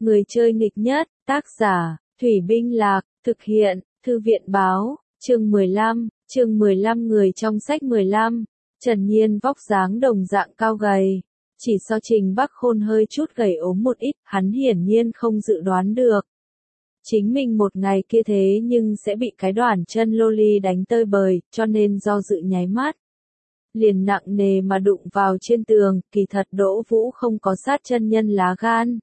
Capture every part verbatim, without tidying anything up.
Người chơi nghịch nhất, tác giả, Thủy Binh Lạc, thực hiện, Thư viện Báo, chương mười lăm, chương mười lăm người trong sách mười lăm, Trần Nhiên vóc dáng đồng dạng cao gầy. Chỉ so Trình Bắc Khôn hơi chút gầy ốm một ít, hắn hiển nhiên không dự đoán được. Chính mình một ngày kia thế nhưng sẽ bị cái đoàn chân loli đánh tơi bời, cho nên do dự nháy mắt. Liền nặng nề mà đụng vào trên tường, kỳ thật Đỗ Vũ không có sát chân nhân lá gan.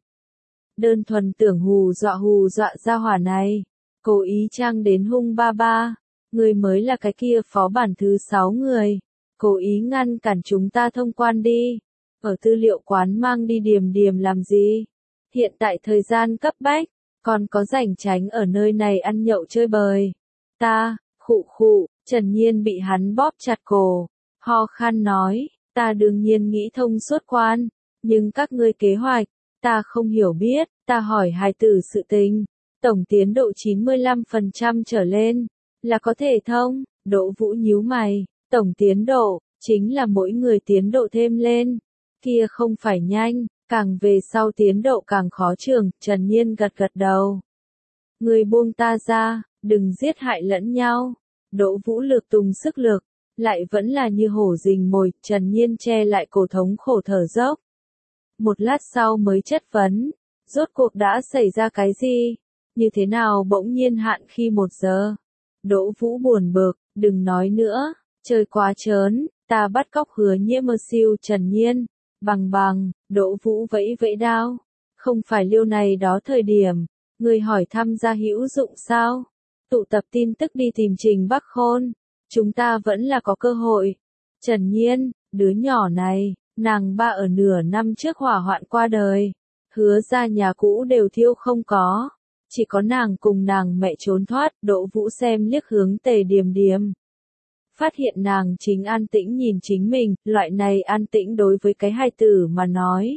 Đơn thuần tưởng hù dọa hù dọa gia hỏa này, cố ý trang đến hung ba ba, người mới là cái kia phó bản thứ sáu người, cố ý ngăn cản chúng ta thông quan đi, ở tư liệu quán mang đi điềm điềm làm gì, hiện tại thời gian cấp bách, còn có rảnh tránh ở nơi này ăn nhậu chơi bời, ta, khụ khụ, Trần Nhiên bị hắn bóp chặt cổ, ho khan nói, ta đương nhiên nghĩ thông suốt quan, nhưng các ngươi kế hoạch, ta không hiểu biết, ta hỏi hài tử sự tình, tổng tiến độ chín mươi lăm phần trăm trở lên, là có thể thông, Đỗ Vũ nhíu mày, tổng tiến độ, chính là mỗi người tiến độ thêm lên, kia không phải nhanh, càng về sau tiến độ càng khó trường, Trần Nhiên gật gật đầu. Người buông ta ra, đừng giết hại lẫn nhau, Đỗ Vũ lược tung sức lực, lại vẫn là như hổ rình mồi, Trần Nhiên che lại cổ thống khổ thở dốc. Một lát sau mới chất vấn, rốt cuộc đã xảy ra cái gì, như thế nào bỗng nhiên hạn khi một giờ. Đỗ Vũ buồn bực, đừng nói nữa, chơi quá trớn, ta bắt cóc Hứa Nhiễm mơ siêu Trần Nhiên, bằng bằng, Đỗ Vũ vẫy vẫy đao, không phải liêu này đó thời điểm, người hỏi thăm gia hữu dụng sao, tụ tập tin tức đi tìm Trình Bắc Khôn, chúng ta vẫn là có cơ hội. Trần Nhiên, đứa nhỏ này, nàng ba ở nửa năm trước hỏa hoạn qua đời, Hứa ra nhà cũ đều thiêu không có, chỉ có nàng cùng nàng mẹ trốn thoát, Đỗ Vũ xem liếc hướng Tề Điềm Điềm. Phát hiện nàng chính an tĩnh nhìn chính mình, loại này an tĩnh đối với cái hài tử mà nói.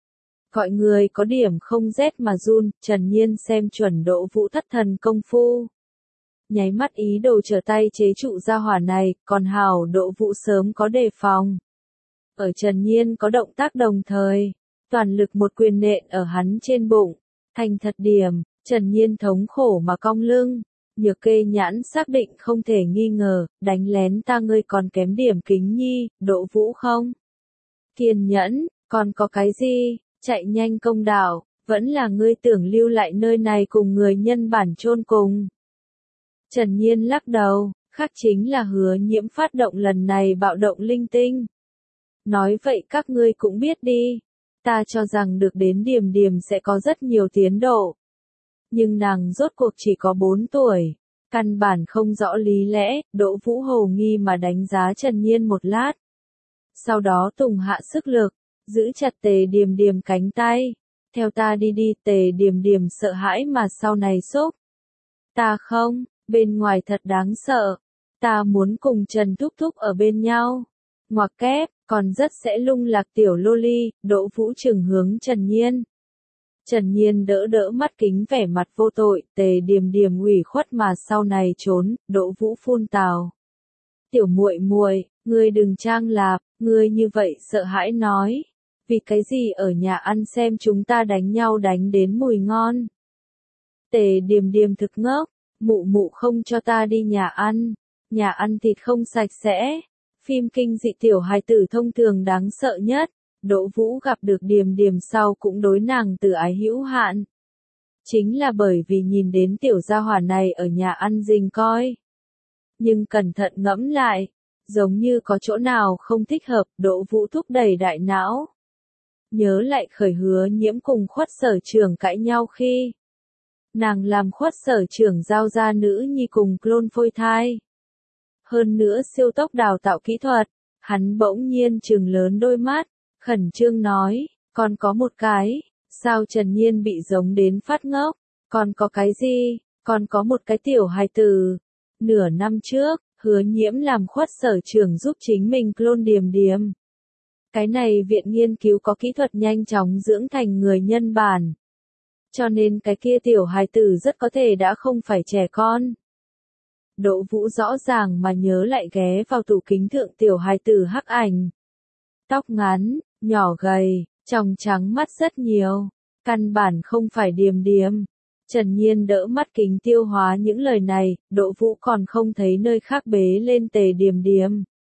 Gọi người có điểm không rét mà run, Trần Nhiên xem chuẩn Đỗ Vũ thất thần công phu. Nháy mắt ý đồ trở tay chế trụ gia hỏa này, còn hảo Đỗ Vũ sớm có đề phòng. Ở Trần Nhiên có động tác đồng thời, toàn lực một quyền nện ở hắn trên bụng, thành thật điểm, Trần Nhiên thống khổ mà cong lưng, Nhược Kê nhãn xác định không thể nghi ngờ, đánh lén ta ngươi còn kém điểm kính nhi, Đỗ Vũ không? Kiên nhẫn, còn có cái gì, chạy nhanh công đạo, vẫn là ngươi tưởng lưu lại nơi này cùng người nhân bản chôn cùng. Trần Nhiên lắc đầu, khác chính là Hứa Nhiễm phát động lần này bạo động linh tinh. Nói vậy các ngươi cũng biết đi, ta cho rằng được đến Điềm Điềm sẽ có rất nhiều tiến độ. Nhưng nàng rốt cuộc chỉ có bốn tuổi, căn bản không rõ lý lẽ, Đỗ Vũ hồ nghi mà đánh giá Trần Nhiên một lát. Sau đó tùng hạ sức lực, giữ chặt Tề Điềm Điềm cánh tay, theo ta đi đi, Tề Điềm Điềm sợ hãi mà sau này xúc. Ta không, bên ngoài thật đáng sợ, ta muốn cùng Trần Thúc Thúc ở bên nhau. Ngoặc kép, còn rất sẽ lung lạc tiểu loli, Đỗ Vũ trừng hướng Trần Nhiên. Trần Nhiên đỡ đỡ mắt kính vẻ mặt vô tội, Tề Điềm Điềm ủy khuất mà sau này trốn, Đỗ Vũ phun tào. Tiểu muội muội, ngươi đừng trang lạp, ngươi như vậy sợ hãi nói, vì cái gì ở nhà ăn xem chúng ta đánh nhau đánh đến mùi ngon. Tề Điềm Điềm thực ngốc, mụ mụ không cho ta đi nhà ăn, nhà ăn thịt không sạch sẽ. Phim kinh dị tiểu hài tử thông thường đáng sợ nhất, Đỗ Vũ gặp được Điềm Điềm sau cũng đối nàng từ ái hữu hạn. Chính là bởi vì nhìn đến tiểu gia hỏa này ở nhà ăn rình coi. Nhưng cẩn thận ngẫm lại, giống như có chỗ nào không thích hợp, Đỗ Vũ thúc đẩy đại não. Nhớ lại khởi Hứa Nhiễm cùng Khuất Sở Trưởng cãi nhau khi nàng làm Khuất Sở Trưởng giao ra nữ nhi cùng clone phôi thai. Hơn nữa siêu tốc đào tạo kỹ thuật, hắn bỗng nhiên trừng lớn đôi mắt, khẩn trương nói, còn có một cái, sao Trần Nhiên bị giống đến phát ngốc, còn có cái gì, còn có một cái tiểu hài tử. Nửa năm trước, Hứa Nhiễm làm Khuất Sở Trưởng giúp chính mình clone Điềm Điềm. Cái này viện nghiên cứu có kỹ thuật nhanh chóng dưỡng thành người nhân bản. Cho nên cái kia tiểu hài tử rất có thể đã không phải trẻ con. Đỗ Vũ rõ ràng mà nhớ lại ghé vào tủ kính thượng tiểu hài tử hắc ảnh. Tóc ngắn, nhỏ gầy, tròng trắng mắt rất nhiều. Căn bản không phải Điềm Điềm. Trần Nhiên đỡ mắt kính tiêu hóa những lời này, Đỗ Vũ còn không thấy nơi khác bế lên Tề Điềm Điềm.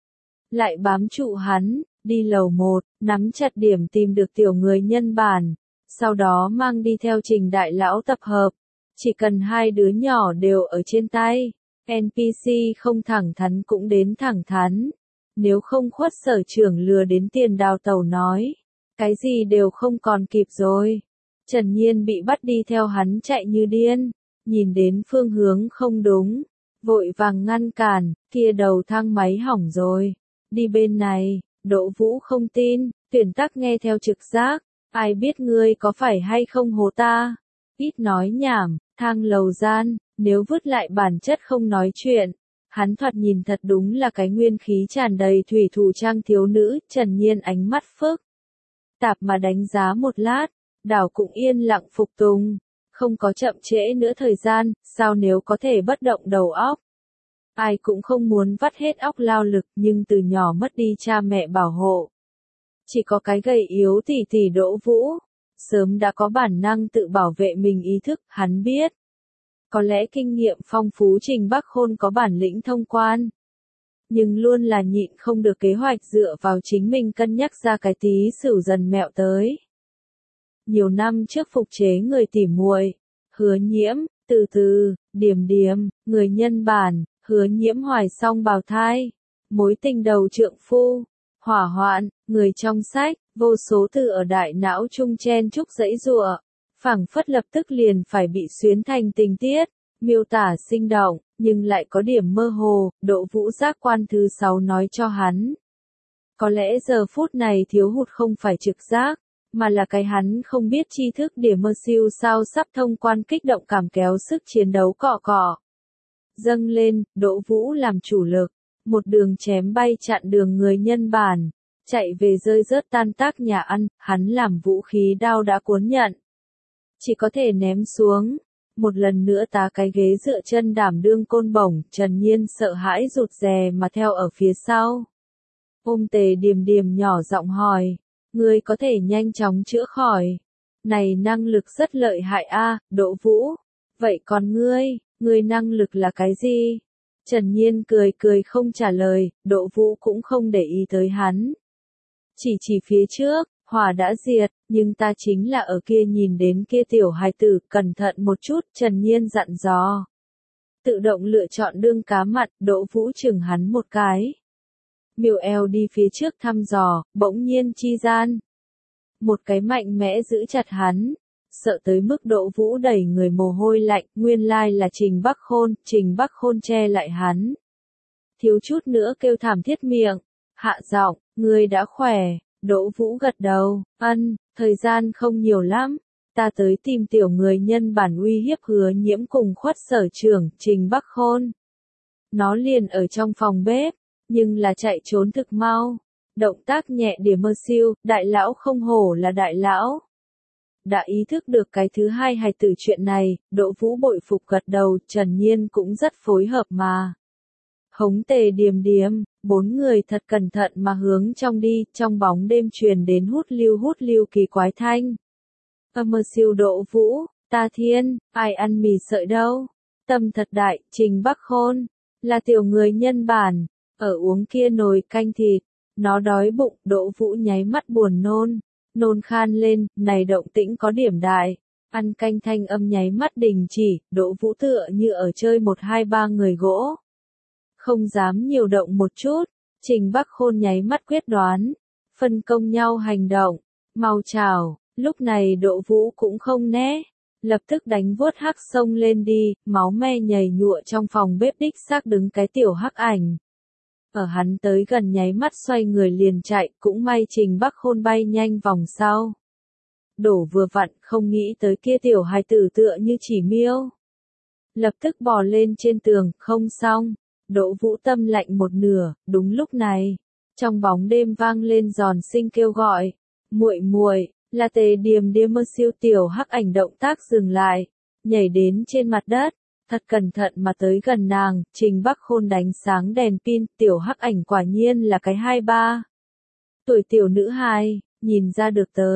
Lại bám trụ hắn, đi lầu một, nắm chặt điểm tìm được tiểu người nhân bản, sau đó mang đi theo Trình đại lão tập hợp. Chỉ cần hai đứa nhỏ đều ở trên tay, en pê xê không thẳng thắn cũng đến thẳng thắn. Nếu không khuất sở trưởng lừa đến tiền đào tẩu nói, cái gì đều không còn kịp rồi. Trần Nhiên bị bắt đi theo hắn chạy như điên, nhìn đến phương hướng không đúng, vội vàng ngăn cản, kia đầu thang máy hỏng rồi, đi bên này. Đỗ Vũ không tin, tuyển tắc nghe theo trực giác, ai biết ngươi có phải hay không hố ta, ít nói nhảm, thang lầu gian, nếu vứt lại bản chất không nói chuyện. Hắn thoạt nhìn thật đúng là cái nguyên khí tràn đầy thủy thủ trang thiếu nữ. Trần Nhiên ánh mắt phức tạp mà đánh giá một lát, đảo cũng yên lặng phục tùng, không có chậm trễ nữa thời gian, sao nếu có thể bất động đầu óc. Ai cũng không muốn vắt hết óc lao lực, nhưng từ nhỏ mất đi cha mẹ bảo hộ. Chỉ có cái gầy yếu tỉ tỉ Đỗ Vũ, sớm đã có bản năng tự bảo vệ mình ý thức. Hắn biết, có lẽ kinh nghiệm phong phú Trình Bắc Khôn có bản lĩnh thông quan, nhưng luôn là nhịn không được kế hoạch dựa vào chính mình cân nhắc ra cái tí xửu dần mẹo tới. Nhiều năm trước phục chế người tỉ muội, Hứa Nhiễm, từ từ, Điềm Điềm, người nhân bản, Hứa Nhiễm hoài xong bào thai, mối tình đầu trượng phu, hỏa hoạn, người trong sách, vô số từ ở đại não trung chen chúc dãy giụa, phảng phất lập tức liền phải bị xuyến thành tình tiết, miêu tả sinh động, nhưng lại có điểm mơ hồ. Đỗ Vũ giác quan thứ sáu nói cho hắn. Có lẽ giờ phút này thiếu hụt không phải trực giác, mà là cái hắn không biết tri thức điểm mơ siêu sao sắp thông quan kích động cảm kéo sức chiến đấu cọ cọ. Dâng lên, Đỗ Vũ làm chủ lực, một đường chém bay chặn đường người nhân bản, chạy về rơi rớt tan tác nhà ăn, hắn làm vũ khí đao đã cuốn nhận. Chỉ có thể ném xuống, một lần nữa tá cái ghế dựa chân đảm đương côn bổng. Trần Nhiên sợ hãi rụt rè mà theo ở phía sau. Ôm Tề Điềm Điềm nhỏ giọng hỏi, ngươi có thể nhanh chóng chữa khỏi. Này năng lực rất lợi hại a. Đỗ Vũ. Vậy còn ngươi, ngươi năng lực là cái gì? Trần Nhiên cười cười không trả lời, Đỗ Vũ cũng không để ý tới hắn. Chỉ chỉ phía trước, hỏa đã diệt, nhưng ta chính là ở kia nhìn đến kia tiểu hài tử, cẩn thận một chút. Trần Nhiên dặn dò. Tự động lựa chọn đương cá mặn. Đỗ Vũ chừng hắn một cái. Miêu eo đi phía trước thăm dò, bỗng nhiên chi gian. Một cái mạnh mẽ giữ chặt hắn, sợ tới mức Đỗ Vũ đẩy người mồ hôi lạnh. Nguyên lai là Trình Bắc Khôn. Trình Bắc Khôn che lại hắn, thiếu chút nữa kêu thảm thiết miệng, hạ giọng, ngươi đã khỏe. Đỗ Vũ gật đầu, ân, thời gian không nhiều lắm, ta tới tìm tiểu người nhân bản uy hiếp Hứa Nhiễm cùng khuất sở trưởng Trình Bắc Khôn. Nó liền ở trong phòng bếp, nhưng là chạy trốn thực mau, động tác nhẹ điểm mơ siêu. Đại lão không hổ là đại lão. Đã ý thức được cái thứ hai hài tử chuyện này, Đỗ Vũ bội phục gật đầu. Trần Nhiên cũng rất phối hợp mà. Hống Tề Điềm Điềm, bốn người thật cẩn thận mà hướng trong đi, trong bóng đêm truyền đến hút lưu hút lưu kỳ quái thanh. Âm mơ siêu. Đỗ Vũ, ta thiên, ai ăn mì sợi đâu? Tâm thật đại. Trình Bắc Khôn, là tiểu người nhân bản, ở uống kia nồi canh thịt, nó đói bụng. Đỗ Vũ nháy mắt buồn nôn, nôn khan lên, này động tĩnh có điểm đại. Ăn canh thanh âm nháy mắt đình chỉ. Đỗ Vũ tựa như ở chơi một hai ba người gỗ, không dám nhiều động một chút. Trình Bắc Khôn nháy mắt quyết đoán, phân công nhau hành động, mau chào. Lúc này Đỗ Vũ cũng không né, lập tức đánh vuốt hắc xông lên đi, máu me nhầy nhụa trong phòng bếp đích xác đứng cái tiểu hắc ảnh. Ở hắn tới gần nháy mắt xoay người liền chạy, cũng may Trình Bắc Khôn bay nhanh vòng sau. Đổ vừa vặn, không nghĩ tới kia tiểu hài tử tựa như chỉ miêu. Lập tức bò lên trên tường, không xong. Đỗ Vũ tâm lạnh một nửa. Đúng lúc này, trong bóng đêm vang lên giòn sinh kêu gọi, muội muội. Là Tề Điềm Điềm. Mơ siêu tiểu hắc ảnh động tác dừng lại, nhảy đến trên mặt đất, thật cẩn thận mà tới gần nàng. Trình Bắc Khôn đánh sáng đèn pin, tiểu hắc ảnh quả nhiên là cái hai ba tuổi tiểu nữ hài, nhìn ra được tới,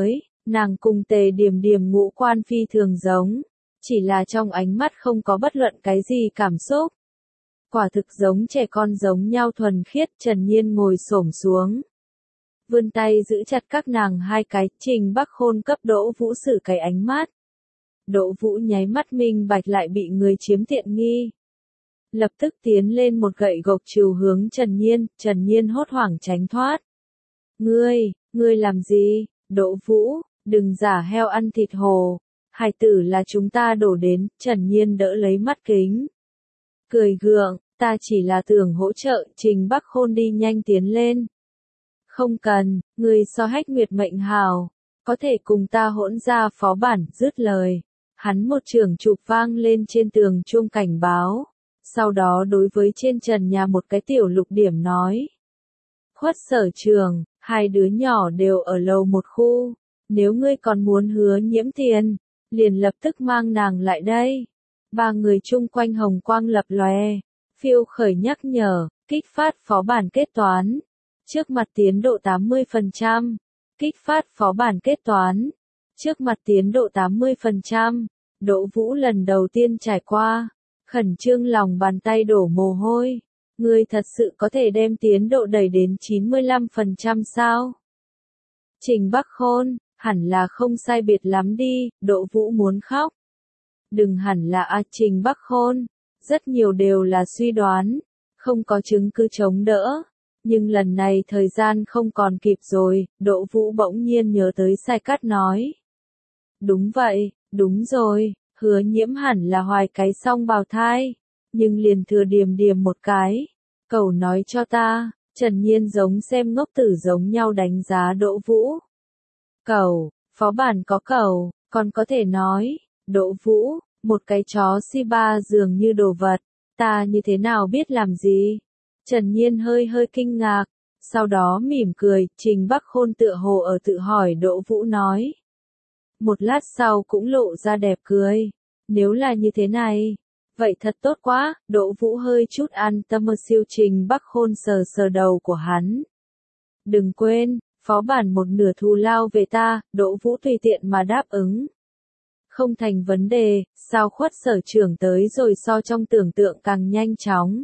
Nàng cùng Tề Điềm Điềm ngũ quan phi thường giống, chỉ là trong ánh mắt không có bất luận cái gì cảm xúc. Quả thực giống trẻ con giống nhau thuần khiết. Trần Nhiên ngồi xổm xuống, vươn tay giữ chặt các nàng hai cái. Trình Bắc Khôn cấp Đỗ Vũ xử cái ánh mắt. Đỗ Vũ nháy mắt minh bạch lại bị người chiếm tiện nghi. Lập tức tiến lên một gậy gộc chiều hướng Trần Nhiên. Trần Nhiên hốt hoảng tránh thoát. Ngươi, ngươi làm gì? Đỗ Vũ, đừng giả heo ăn thịt hổ. Hài tử là chúng ta đổ đến. Trần Nhiên đỡ lấy mắt kính, cười gượng, ta chỉ là tưởng hỗ trợ. Trình Bắc Khôn đi nhanh tiến lên. Không cần, người so Hách Nguyệt mệnh hào, có thể cùng ta hỗn ra phó bản. Dứt lời, hắn một trường chụp vang lên trên tường chuông cảnh báo, sau đó đối với trên trần nhà một cái tiểu lục điểm nói. Khuất Sở Trường, hai đứa nhỏ đều ở lầu một khu, nếu ngươi còn muốn Hứa Nhiễm tiền, liền lập tức mang nàng lại đây. Ba người chung quanh hồng quang lập lòe, phiêu khởi nhắc nhở, kích phát phó bản kết toán. Trước mặt tiến độ tám mươi phần trăm, kích phát phó bản kết toán. Trước mặt tiến độ tám mươi phần trăm, Đỗ Vũ lần đầu tiên trải qua, khẩn trương lòng bàn tay đổ mồ hôi. Ngươi thật sự có thể đem tiến độ đẩy đến chín mươi lăm phần trăm sao? Trình Bắc Khôn, hẳn là không sai biệt lắm đi. Đỗ Vũ muốn khóc. Đừng hẳn là a Trình Bắc Khôn, rất nhiều đều là suy đoán, không có chứng cứ chống đỡ. Nhưng lần này thời gian không còn kịp rồi. Đỗ Vũ bỗng nhiên nhớ tới Sai Cát nói. Đúng vậy, đúng rồi, Hứa Nhiễm hẳn là hoài cái song bào thai, nhưng liền thừa Điềm Điềm một cái. Cậu nói cho ta. Trần Nhiên giống xem ngốc tử giống nhau đánh giá Đỗ Vũ. Cậu, phó bản có cậu, còn có thể nói. Đỗ Vũ, một cái chó Shiba dường như đồ vật, ta như thế nào biết làm gì? Trần Nhiên hơi hơi kinh ngạc, sau đó mỉm cười. Trình Bắc Khôn tựa hồ ở tự hỏi Đỗ Vũ nói. Một lát sau cũng lộ ra đẹp cười. Nếu là như thế này, vậy thật tốt quá. Đỗ Vũ hơi chút an tâm ở siêu. Trình Bắc Khôn sờ sờ đầu của hắn. Đừng quên, phó bản một nửa thù lao về ta. Đỗ Vũ tùy tiện mà đáp ứng. Không thành vấn đề, sao Khuất Sở Trưởng tới rồi so trong tưởng tượng càng nhanh chóng.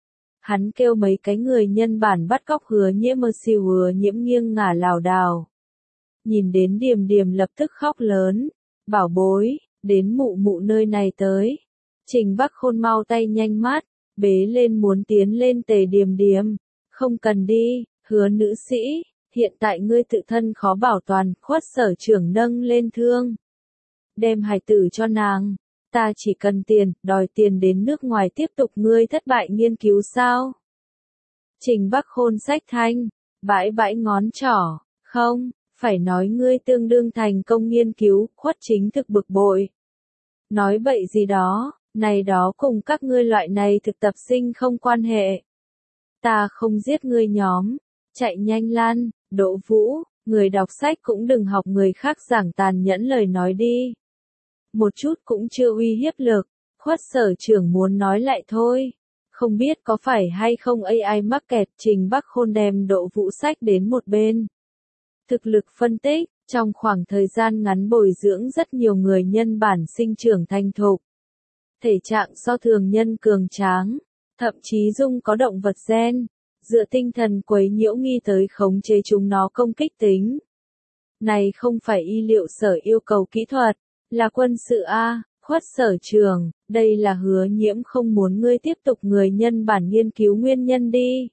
Hắn kêu mấy cái người nhân bản bắt cóc Hứa Nhiễm mơ siêu. Hứa Nhiễm nghiêng ngả lảo đảo. Nhìn đến Điềm Điềm lập tức khóc lớn. Bảo bối, đến mụ mụ nơi này tới. Trình Bắc Khôn mau tay nhanh mát, bế lên muốn tiến lên Tề Điềm Điềm. Không cần đi, Hứa nữ sĩ, hiện tại ngươi tự thân khó bảo toàn. Khuất Sở Trưởng nâng lên thương. Đem hài tử cho nàng. Ta chỉ cần tiền, đòi tiền đến nước ngoài tiếp tục. Ngươi thất bại nghiên cứu sao? Trình Bắc Khôn xách thanh, bãi bãi ngón trỏ. Không, phải nói ngươi tương đương thành công nghiên cứu. Khuất Chính thực bực bội. Nói bậy gì đó, này đó cùng các ngươi loại này thực tập sinh không quan hệ. Ta không giết ngươi nhóm, chạy nhanh lan. Đỗ Vũ, người đọc sách cũng đừng học người khác giảng tàn nhẫn lời nói đi. Một chút cũng chưa uy hiếp lực. Khuất Sở Trưởng muốn nói lại thôi. Không biết có phải hay không a i mắc kẹt. Trình Bắc Khôn đem Đỗ Vũ sách đến một bên. Thực lực phân tích, trong khoảng thời gian ngắn bồi dưỡng rất nhiều người nhân bản sinh trưởng thành thục. Thể trạng so thường nhân cường tráng, thậm chí dung có động vật gen, dựa tinh thần quấy nhiễu nghi tới khống chế chúng nó công kích tính. Này không phải y liệu sở yêu cầu kỹ thuật, là quân sự A. Khuất Sở Trường, đây là Hứa Nhiễm không muốn ngươi tiếp tục người nhân bản nghiên cứu nguyên nhân đi.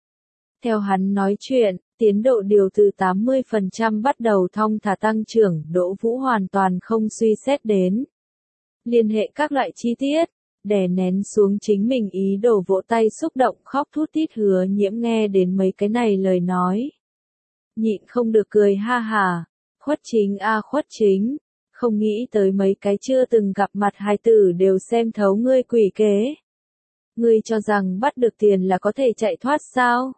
Theo hắn nói chuyện, tiến độ điều từ tám mươi phần trăm bắt đầu thong thả tăng trưởng. Đỗ Vũ hoàn toàn không suy xét đến. Liên hệ các loại chi tiết, đè nén xuống chính mình ý đồ, vỗ tay xúc động khóc thút thít. Hứa Nhiễm nghe đến mấy cái này lời nói, nhịn không được cười ha hà. Khuất Chính a Khuất Chính, không nghĩ tới mấy cái chưa từng gặp mặt hài tử đều xem thấu ngươi quỷ kế. Ngươi cho rằng bắt được tiền là có thể chạy thoát sao?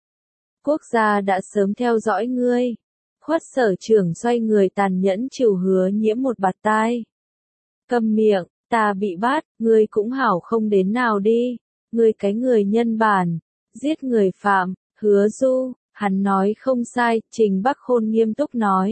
Quốc gia đã sớm theo dõi ngươi. Khuất Sở Trưởng xoay người tàn nhẫn chiều Hứa Nhiễm một bạt tai. Câm miệng, ta bị bắt, ngươi cũng hảo không đến nào đi. Ngươi cái người nhân bản, giết người phạm. Hứa Du, hắn nói không sai. Trình Bắc Khôn nghiêm túc nói.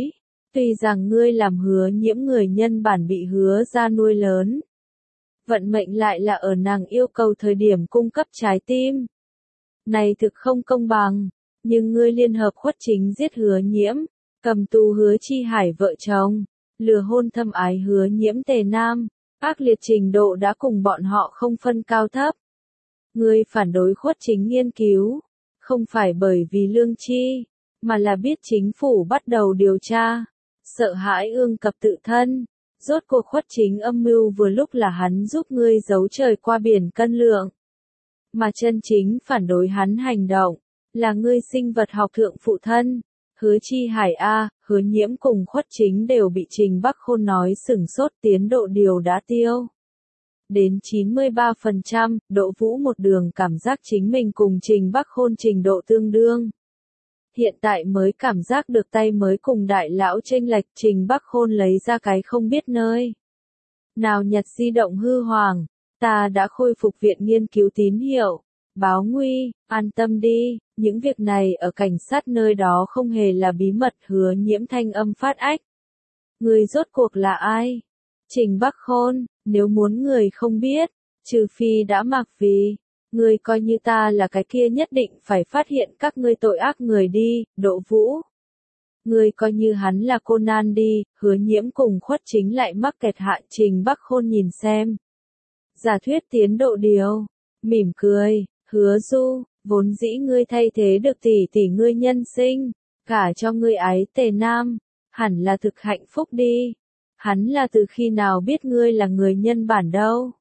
Tuy rằng ngươi làm Hứa Nhiễm người nhân bản bị Hứa gia nuôi lớn, vận mệnh lại là ở nàng yêu cầu thời điểm cung cấp trái tim. Này thực không công bằng, nhưng ngươi liên hợp Khuất Chính giết Hứa Nhiễm, cầm tù Hứa Chi Hải vợ chồng, lừa hôn thâm ái Hứa Nhiễm Tề Nam, ác liệt trình độ đã cùng bọn họ không phân cao thấp. Ngươi phản đối Khuất Chính nghiên cứu, không phải bởi vì lương tri, mà là biết chính phủ bắt đầu điều tra, sợ hãi ương cập tự thân. Rốt cuộc Khuất Chính âm mưu vừa lúc là hắn giúp ngươi giấu trời qua biển cân lượng. Mà chân chính phản đối hắn hành động, là ngươi sinh vật học thượng phụ thân. Hứa Chi Hải A, Hứa Nhiễm cùng Khuất Chính đều bị Trình Bắc Khôn nói sửng sốt, tiến độ điều đã tiêu. Đến chín mươi ba phần trăm, Đỗ Vũ một đường cảm giác chính mình cùng Trình Bắc Khôn trình độ tương đương. Hiện tại mới cảm giác được tay mới cùng đại lão chênh lệch, Trình Bắc Khôn lấy ra cái không biết nơi nào nhặt di động hư hoàng, ta đã khôi phục viện nghiên cứu tín hiệu, báo nguy, an tâm đi, những việc này ở cảnh sát nơi đó không hề là bí mật. Hứa Nhiễm thanh âm phát ách. Người rốt cuộc là ai? Trình Bắc Khôn, nếu muốn người không biết, trừ phi đã mặc vì, người coi như ta là cái kia nhất định phải phát hiện các ngươi tội ác người đi. Đỗ Vũ. Người coi như hắn là Conan đi. Hứa Nhiễm cùng Khuất Chính lại mắc kẹt hạ. Trình Bắc Khôn nhìn xem. Giả thuyết tiến độ điều. Mỉm cười. Hứa Du, vốn dĩ ngươi thay thế được tỷ tỷ ngươi nhân sinh, cả cho ngươi ái Tề Nam, hẳn là thực hạnh phúc đi. Hắn là từ khi nào biết ngươi là người nhân bản đâu?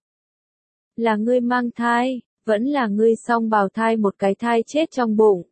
Là ngươi mang thai, vẫn là ngươi song bào thai một cái thai chết trong bụng.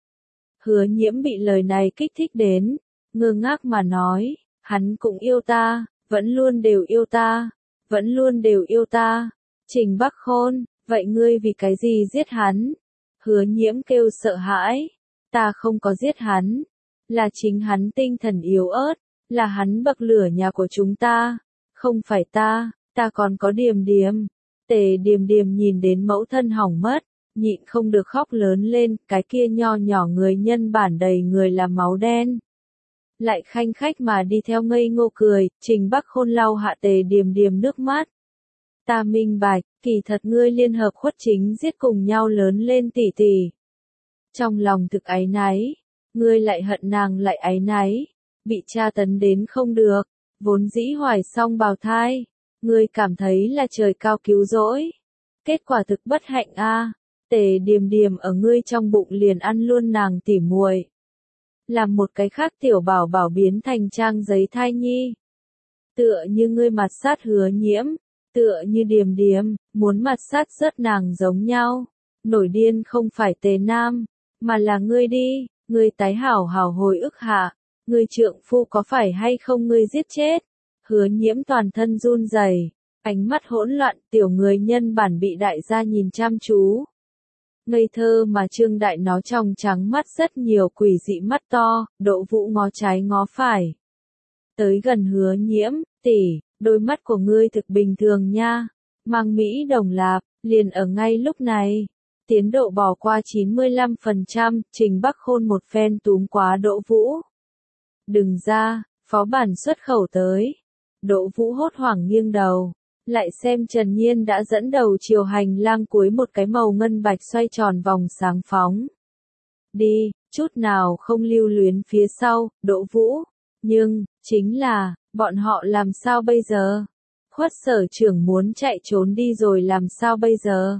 Hứa Nhiễm bị lời này kích thích đến, ngơ ngác mà nói, hắn cũng yêu ta, vẫn luôn đều yêu ta, vẫn luôn đều yêu ta. Trình Bắc Khôn, vậy ngươi vì cái gì giết hắn? Hứa Nhiễm kêu sợ hãi, ta không có giết hắn, là chính hắn tinh thần yếu ớt, là hắn bậc lửa nhà của chúng ta, không phải ta, ta còn có Điềm Điềm. Tề Điềm Điềm nhìn đến mẫu thân hỏng mất, nhịn không được khóc lớn lên, cái kia nho nhỏ người nhân bản đầy người là máu đen. Lại khanh khách mà đi theo ngây ngô cười. Trình Bắc Khôn lau hạ Tề Điềm Điềm nước mắt. Ta minh bạch, kỳ thật ngươi liên hợp Khuất Chính giết cùng nhau lớn lên tỷ tỷ. Trong lòng thực áy náy, ngươi lại hận nàng lại áy náy, bị tra tấn đến không được, vốn dĩ hoài song bào thai, ngươi cảm thấy là trời cao cứu rỗi. Kết quả thực bất hạnh a, Tề Điềm Điềm ở ngươi trong bụng liền ăn luôn nàng tỉ muội. Làm một cái khác tiểu bảo bảo biến thành trang giấy thai nhi. Tựa như ngươi mặt sát Hứa Nhiễm, tựa như Điềm Điềm, muốn mặt sát rớt nàng giống nhau. Nổi điên không phải Tề Nam, mà là ngươi đi, ngươi tái hảo hảo hồi ức hạ, ngươi trượng phu có phải hay không ngươi giết chết. Hứa Nhiễm toàn thân run rẩy, ánh mắt hỗn loạn, tiểu người nhân bản bị đại gia nhìn chăm chú. Ngây thơ mà trương đại nó trong trắng mắt rất nhiều quỷ dị mắt to. Đỗ Vũ ngó trái ngó phải. Tới gần Hứa Nhiễm, tỷ, đôi mắt của ngươi thực bình thường nha. Mang Mỹ đồng lạp, liền ở ngay lúc này. Tiến độ bỏ qua chín mươi lăm phần trăm, Trình Bắc Khôn một phen túm quá Đỗ Vũ. Đừng ra, phó bản xuất khẩu tới. Đỗ Vũ hốt hoảng nghiêng đầu. Lại xem Trần Nhiên đã dẫn đầu chiều hành lang cuối một cái màu ngân bạch xoay tròn vòng sáng phóng. Đi, chút nào không lưu luyến phía sau, Đỗ Vũ. Nhưng, chính là, bọn họ làm sao bây giờ? Khuất sở trưởng muốn chạy trốn đi rồi làm sao bây giờ?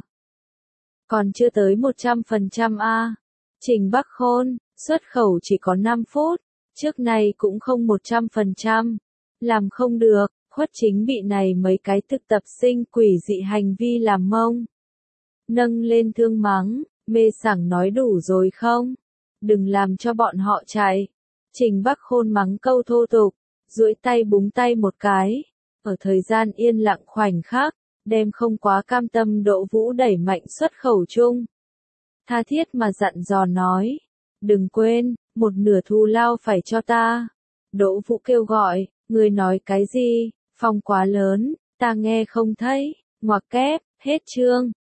Còn chưa tới một trăm phần trăm a. Trình Bắc Khôn, xuất khẩu chỉ có năm phút, trước nay cũng không một trăm phần trăm. Làm không được. Khuất Chính bị này mấy cái thực tập sinh quỷ dị hành vi làm mông. Nâng lên thương mắng, mê sảng nói đủ rồi không? Đừng làm cho bọn họ chạy. Trình Bắc Khôn mắng câu thô tục, duỗi tay búng tay một cái. Ở thời gian yên lặng khoảnh khắc, đem không quá cam tâm Đỗ Vũ đẩy mạnh xuất khẩu chung. Tha thiết mà dặn dò nói, đừng quên, một nửa thù lao phải cho ta. Đỗ Vũ kêu gọi, người nói cái gì? Phong quá lớn, ta nghe không thấy. Ngoặc kép, hết chương.